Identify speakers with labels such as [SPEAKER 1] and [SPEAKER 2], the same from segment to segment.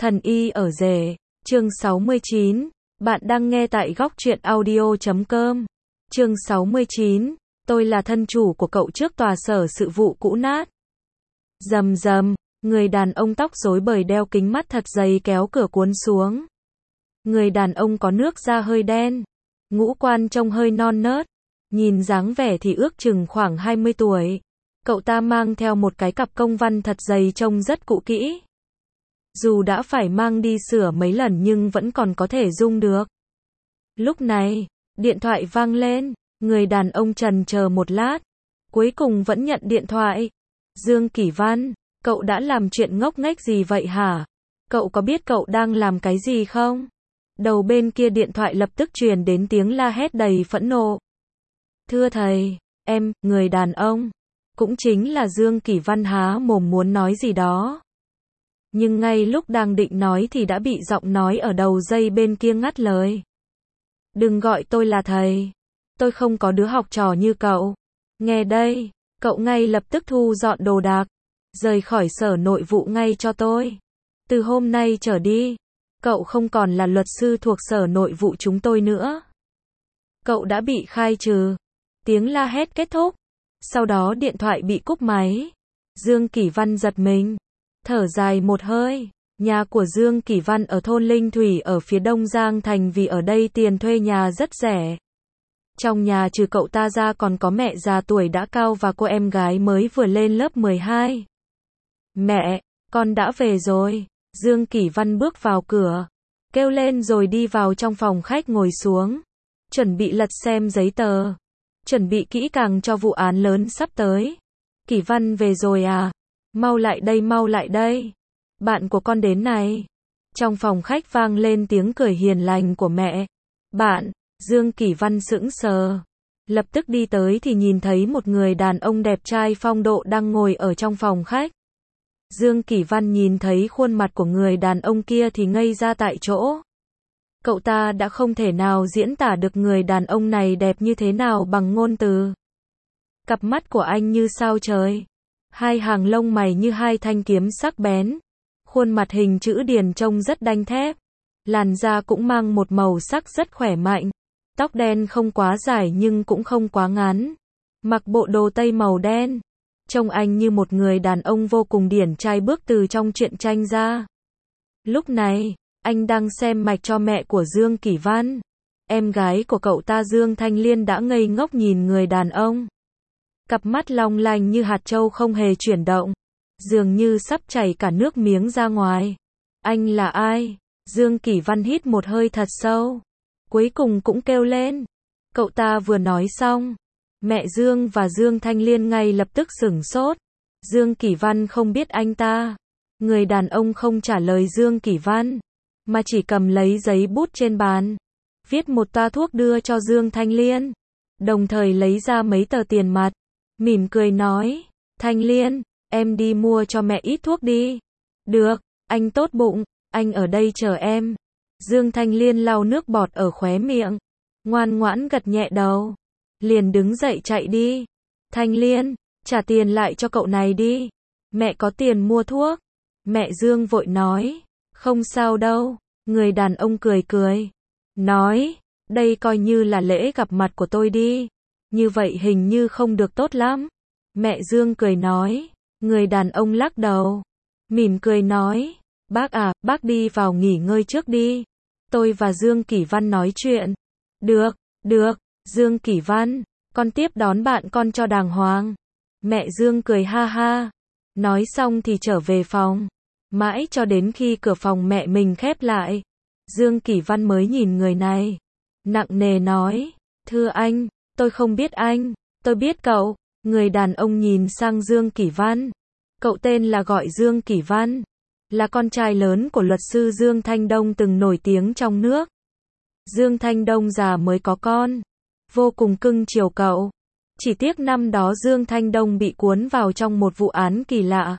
[SPEAKER 1] Thần y ở rể, chương 69, bạn đang nghe tại góc truyện audio.com. Chương 69, tôi là thân chủ của cậu trước tòa sở sự vụ cũ nát. Rầm rầm, người đàn ông tóc rối bời đeo kính mắt thật dày kéo cửa cuốn xuống. Người đàn ông có nước da hơi đen, ngũ quan trông hơi non nớt, nhìn dáng vẻ thì ước chừng khoảng 20 tuổi. Cậu ta mang theo một cái cặp công văn thật dày trông rất cũ kỹ. Dù đã phải mang đi sửa mấy lần nhưng vẫn còn có thể dùng được. Lúc này, điện thoại vang lên, người đàn ông chần chờ một lát, cuối cùng vẫn nhận điện thoại. Dương Kỷ Văn, cậu đã làm chuyện ngốc nghếch gì vậy hả? Cậu có biết cậu đang làm cái gì không? Đầu bên kia điện thoại lập tức truyền đến tiếng la hét đầy phẫn nộ. Thưa thầy, người đàn ông, cũng chính là Dương Kỷ Văn há mồm muốn nói gì đó. Nhưng ngay lúc đang định nói thì đã bị giọng nói ở đầu dây bên kia ngắt lời. Đừng gọi tôi là thầy. Tôi không có đứa học trò như cậu. Nghe đây, cậu ngay lập tức thu dọn đồ đạc, rời khỏi sở nội vụ ngay cho tôi. Từ hôm nay trở đi, cậu không còn là luật sư thuộc sở nội vụ chúng tôi nữa. Cậu đã bị khai trừ. Tiếng la hét kết thúc. Sau đó điện thoại bị cúp máy. Dương Kỷ Văn giật mình, thở dài một hơi. Nhà của Dương Kỷ Văn ở thôn Linh Thủy ở phía đông Giang Thành, vì ở đây tiền thuê nhà rất rẻ. Trong nhà trừ cậu ta ra còn có mẹ già tuổi đã cao và cô em gái mới vừa lên lớp 12. Mẹ, con đã về rồi. Dương Kỷ Văn bước vào cửa, kêu lên rồi đi vào trong phòng khách ngồi xuống, chuẩn bị lật xem giấy tờ, chuẩn bị kỹ càng cho vụ án lớn sắp tới. Kỷ Văn về rồi à? Mau lại đây, mau lại đây. Bạn của con đến này. Trong phòng khách vang lên tiếng cười hiền lành của mẹ. Bạn, Dương Kỷ Văn sững sờ. Lập tức đi tới thì nhìn thấy một người đàn ông đẹp trai phong độ đang ngồi ở trong phòng khách. Dương Kỷ Văn nhìn thấy khuôn mặt của người đàn ông kia thì ngây ra tại chỗ. Cậu ta đã không thể nào diễn tả được người đàn ông này đẹp như thế nào bằng ngôn từ. Cặp mắt của anh như sao trời. Hai hàng lông mày như hai thanh kiếm sắc bén. Khuôn mặt hình chữ điền trông rất đanh thép. Làn da cũng mang một màu sắc rất khỏe mạnh. Tóc đen không quá dài nhưng cũng không quá ngắn. Mặc bộ đồ tây màu đen. Trông anh như một người đàn ông vô cùng điển trai bước từ trong truyện tranh ra. Lúc này, anh đang xem mạch cho mẹ của Dương Kỷ Văn. Em gái của cậu ta Dương Thanh Liên đã ngây ngốc nhìn người đàn ông. Cặp mắt long lanh như hạt châu không hề chuyển động, dường như sắp chảy cả nước miếng ra ngoài. Anh là ai? Dương Kỷ Văn hít một hơi thật sâu, cuối cùng cũng kêu lên. Cậu ta vừa nói xong, mẹ Dương và Dương Thanh Liên ngay lập tức sửng sốt. Dương Kỷ Văn không biết anh ta. Người đàn ông không trả lời Dương Kỷ Văn, mà chỉ cầm lấy giấy bút trên bàn, viết một toa thuốc đưa cho Dương Thanh Liên, đồng thời lấy ra mấy tờ tiền mặt, mỉm cười nói, Thanh Liên, em đi mua cho mẹ ít thuốc đi. Được, anh tốt bụng, anh ở đây chờ em. Dương Thanh Liên lau nước bọt ở khóe miệng, ngoan ngoãn gật nhẹ đầu, liền đứng dậy chạy đi. Thanh Liên, trả tiền lại cho cậu này đi. Mẹ có tiền mua thuốc. Mẹ Dương vội nói, không sao đâu. Người đàn ông cười cười, nói, đây coi như là lễ gặp mặt của tôi đi. Như vậy hình như không được tốt lắm. Mẹ Dương cười nói. Người đàn ông lắc đầu, mỉm cười nói, bác à, bác đi vào nghỉ ngơi trước đi. Tôi và Dương Kỷ Văn nói chuyện. Được, được, Dương Kỷ Văn, con tiếp đón bạn con cho đàng hoàng. Mẹ Dương cười ha ha. Nói xong thì trở về phòng. Mãi cho đến khi cửa phòng mẹ mình khép lại, Dương Kỷ Văn mới nhìn người này, nặng nề nói, thưa anh, tôi không biết anh, tôi biết cậu. Người đàn ông nhìn sang Dương Kỷ Văn. Cậu tên là gọi Dương Kỷ Văn, là con trai lớn của luật sư Dương Thanh Đông từng nổi tiếng trong nước. Dương Thanh Đông già mới có con, vô cùng cưng chiều cậu. Chỉ tiếc năm đó Dương Thanh Đông bị cuốn vào trong một vụ án kỳ lạ,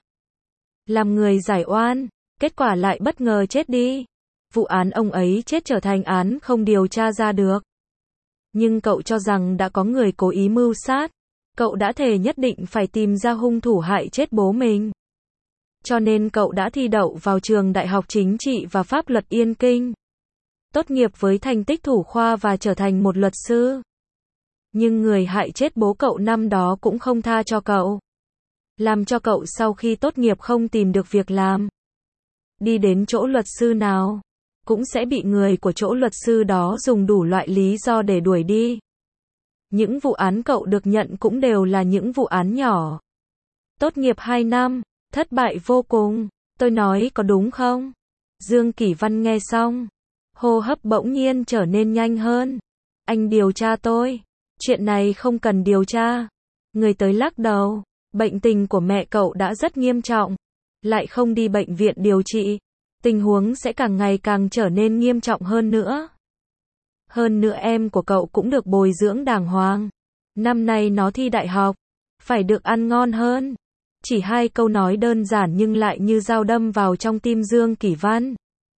[SPEAKER 1] làm người giải oan, kết quả lại bất ngờ chết đi. Vụ án ông ấy chết trở thành án không điều tra ra được. Nhưng cậu cho rằng đã có người cố ý mưu sát. Cậu đã thề nhất định phải tìm ra hung thủ hại chết bố mình. cho nên cậu đã thi đậu vào trường Đại học Chính trị và Pháp luật Yên Kinh. Tốt nghiệp với thành tích thủ khoa và trở thành một luật sư. Nhưng người hại chết bố cậu năm đó cũng không tha cho cậu. Làm cho cậu sau khi tốt nghiệp không tìm được việc làm. Đi đến chỗ luật sư nào, cũng sẽ bị người của chỗ luật sư đó dùng đủ loại lý do để đuổi đi. Những vụ án cậu được nhận cũng đều là những vụ án nhỏ. Tốt nghiệp 2 năm, thất bại vô cùng, tôi nói có đúng không? Dương Kỷ Văn nghe xong, hô hấp bỗng nhiên trở nên nhanh hơn. Anh điều tra tôi, chuyện này không cần điều tra. Người tới lắc đầu, bệnh tình của mẹ cậu đã rất nghiêm trọng, lại không đi bệnh viện điều trị, tình huống sẽ càng ngày càng trở nên nghiêm trọng hơn nữa. Hơn nữa em của cậu cũng được bồi dưỡng đàng hoàng. Năm nay nó thi đại học, phải được ăn ngon hơn. Chỉ 2 câu nói đơn giản nhưng lại như dao đâm vào trong tim Dương Kỷ Văn.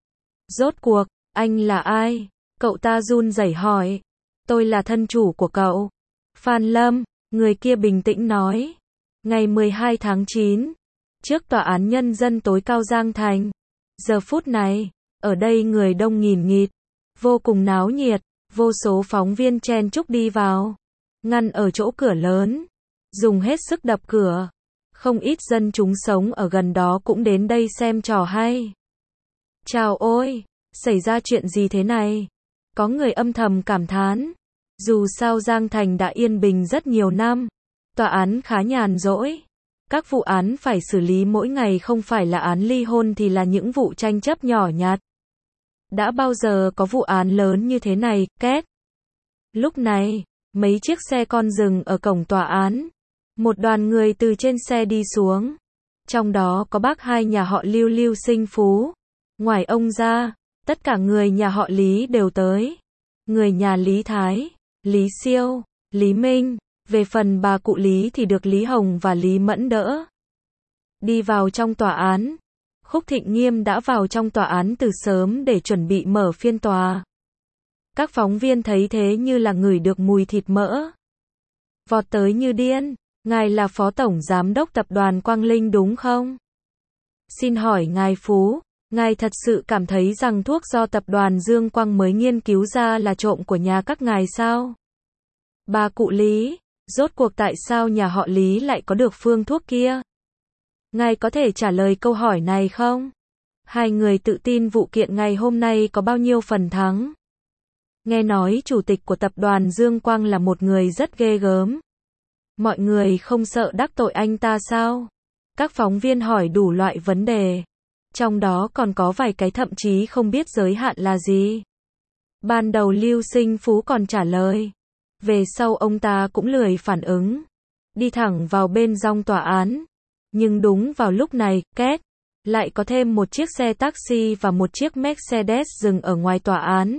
[SPEAKER 1] Rốt cuộc, anh là ai? Cậu ta run rẩy hỏi. Tôi là thân chủ của cậu. Phan Lâm, người kia bình tĩnh nói. Ngày 12 tháng 9, trước Tòa án Nhân dân tối cao Giang Thành. Giờ phút này, ở đây người đông nghìn nghịt, vô cùng náo nhiệt, vô số phóng viên chen chúc đi vào, ngăn ở chỗ cửa lớn, dùng hết sức đập cửa. Không ít dân chúng sống ở gần đó cũng đến đây xem trò hay. Chào ôi, xảy ra chuyện gì thế này? Có người âm thầm cảm thán. Dù sao Giang Thành đã yên bình rất nhiều năm, tòa án khá nhàn rỗi. Các vụ án phải xử lý mỗi ngày không phải là án ly hôn thì là những vụ tranh chấp nhỏ nhặt. Đã bao giờ có vụ án lớn như thế này, két. Lúc này, mấy chiếc xe con dừng ở cổng tòa án. Một đoàn người từ trên xe đi xuống. Trong đó có bác hai nhà họ Lưu Lưu Sinh Phú. Ngoài ông ra, tất cả người nhà họ Lý đều tới. Người nhà Lý Thái, Lý Siêu, Lý Minh. Về phần bà cụ Lý thì được Lý Hồng và Lý Mẫn đỡ. Đi vào trong tòa án. Khúc Thịnh Nghiêm đã vào trong tòa án từ sớm để chuẩn bị mở phiên tòa. Các phóng viên thấy thế như là ngửi được mùi thịt mỡ. Vọt tới như điên. Ngài là Phó Tổng Giám đốc Tập đoàn Quang Linh đúng không? Xin hỏi ngài Phú, ngài thật sự cảm thấy rằng thuốc do Tập đoàn Dương Quang mới nghiên cứu ra là trộm của nhà các ngài sao? Bà cụ Lý, rốt cuộc tại sao nhà họ Lý lại có được phương thuốc kia? Ngài có thể trả lời câu hỏi này không? Hai người tự tin vụ kiện ngày hôm nay có bao nhiêu phần thắng? Nghe nói chủ tịch của Tập đoàn Dương Quang là một người rất ghê gớm. Mọi người không sợ đắc tội anh ta sao? Các phóng viên hỏi đủ loại vấn đề. Trong đó còn có vài cái thậm chí không biết giới hạn là gì. Ban đầu Lưu Sinh Phú còn trả lời. Về sau ông ta cũng lười phản ứng. Đi thẳng vào bên trong tòa án. Nhưng đúng vào lúc này, két, lại có thêm một chiếc xe taxi và một chiếc Mercedes dừng ở ngoài tòa án.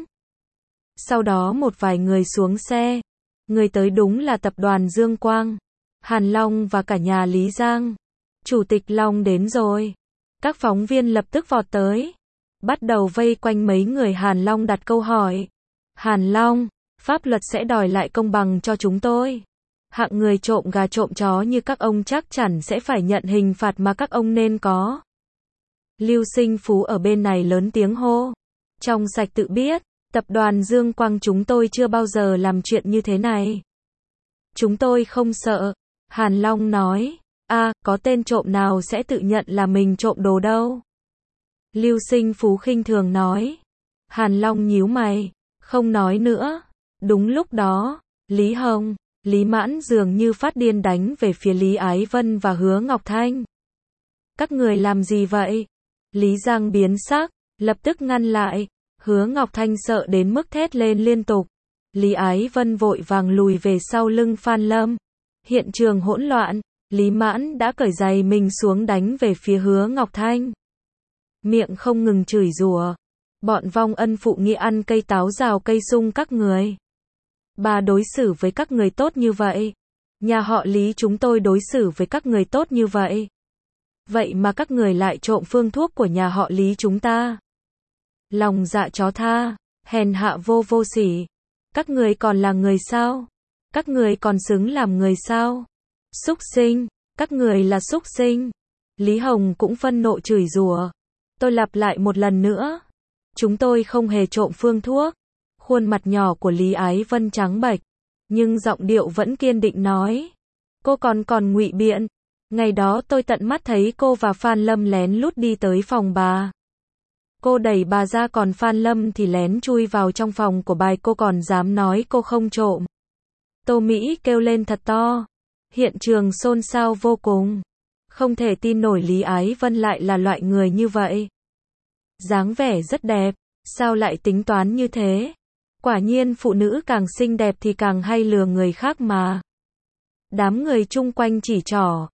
[SPEAKER 1] Sau đó một vài người xuống xe. Người tới đúng là Tập đoàn Dương Quang, Hàn Long và cả nhà Lý Giang. Chủ tịch Long đến rồi. Các phóng viên lập tức vọt tới. Bắt đầu vây quanh mấy người Hàn Long đặt câu hỏi. Hàn Long, pháp luật sẽ đòi lại công bằng cho chúng tôi. Hạng người trộm gà trộm chó như các ông chắc chắn sẽ phải nhận hình phạt mà các ông nên có. Lưu Sinh Phú ở bên này lớn tiếng hô. Trong sạch tự biết. Tập đoàn Dương Quang chúng tôi chưa bao giờ làm chuyện như thế này. Chúng tôi không sợ. Hàn Long nói. Có tên trộm nào sẽ tự nhận là mình trộm đồ đâu. Lưu Sinh Phú khinh thường nói. Hàn Long nhíu mày. Không nói nữa. Đúng lúc đó, Lý Hồng, Lý Mãn dường như phát điên đánh về phía Lý Ái Vân và Hứa Ngọc Thanh. Các người làm gì vậy? Lý Giang biến sắc, lập tức ngăn lại. Hứa Ngọc Thanh sợ đến mức thét lên liên tục. Lý Ái Vân vội vàng lùi về sau lưng Phan Lâm. Hiện trường hỗn loạn, Lý Mãn đã cởi giày mình xuống đánh về phía Hứa Ngọc Thanh. Miệng không ngừng chửi rủa. Bọn vong ân phụ nghĩa ăn cây táo rào cây sung các người. Bà đối xử với các người tốt như vậy. Nhà họ Lý chúng tôi đối xử với các người tốt như vậy. Vậy mà các người lại trộm phương thuốc của nhà họ Lý chúng ta. Lòng dạ chó tha, hèn hạ vô sỉ. Các người còn là người sao? Các người còn xứng làm người sao? Súc sinh, các người là súc sinh. Lý Hồng cũng phân nộ chửi rủa. Tôi lặp lại một lần nữa. Chúng tôi không hề trộm phương thuốc. Khuôn mặt nhỏ của Lý Ái Vân trắng bệch, nhưng giọng điệu vẫn kiên định nói. Cô còn ngụy biện. Ngày đó tôi tận mắt thấy cô và Phan Lâm lén lút đi tới phòng bà. Cô đẩy bà ra, còn Phan Lâm thì lén chui vào trong phòng của bà, cô còn dám nói cô không trộm. Tô Mỹ kêu lên thật to. Hiện trường xôn xao vô cùng. Không thể tin nổi Lý Ái Vân lại là loại người như vậy. Dáng vẻ rất đẹp, sao lại tính toán như thế? Quả nhiên phụ nữ càng xinh đẹp thì càng hay lừa người khác mà. Đám người chung quanh chỉ trỏ.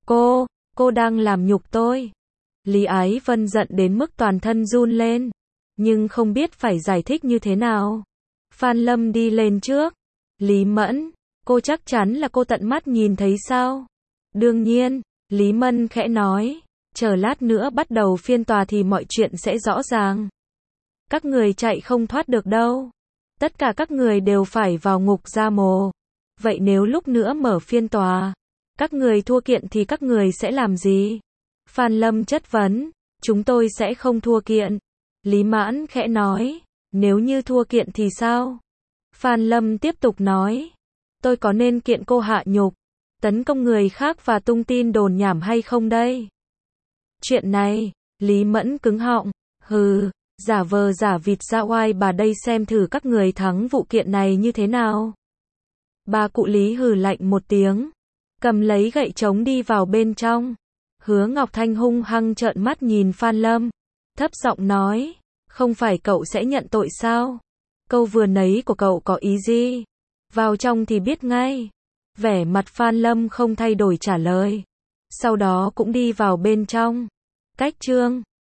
[SPEAKER 1] Cô đang làm nhục tôi. Lý Ái Vân giận đến mức toàn thân run lên, nhưng không biết phải giải thích như thế nào. Phan Lâm đi lên trước. Lý Mẫn, cô chắc chắn là cô tận mắt nhìn thấy sao? Đương nhiên, Lý Mân khẽ nói. Chờ lát nữa bắt đầu phiên tòa thì mọi chuyện sẽ rõ ràng. Các người chạy không thoát được đâu. Tất cả các người đều phải vào ngục giam mồ. Vậy nếu lúc nữa mở phiên tòa, các người thua kiện thì các người sẽ làm gì? Phan Lâm chất vấn. Chúng tôi sẽ không thua kiện. Lý Mãn khẽ nói. Nếu như thua kiện thì sao? Phan Lâm tiếp tục nói. Tôi có nên kiện cô hạ nhục, tấn công người khác và tung tin đồn nhảm hay không đây? Chuyện này, Lý Mẫn cứng họng. Hừ, giả vờ giả vịt ra oai bà đây, xem thử các người thắng vụ kiện này như thế nào. Bà cụ Lý hừ lạnh một tiếng, cầm lấy gậy trống đi vào bên trong. Hứa Ngọc Thanh hung hăng trợn mắt nhìn Phan Lâm, thấp giọng nói, không phải cậu sẽ nhận tội sao? Câu vừa nấy của cậu có ý gì? Vào trong thì biết ngay. Vẻ mặt Phan Lâm không thay đổi trả lời. Sau đó cũng đi vào bên trong. Cách chương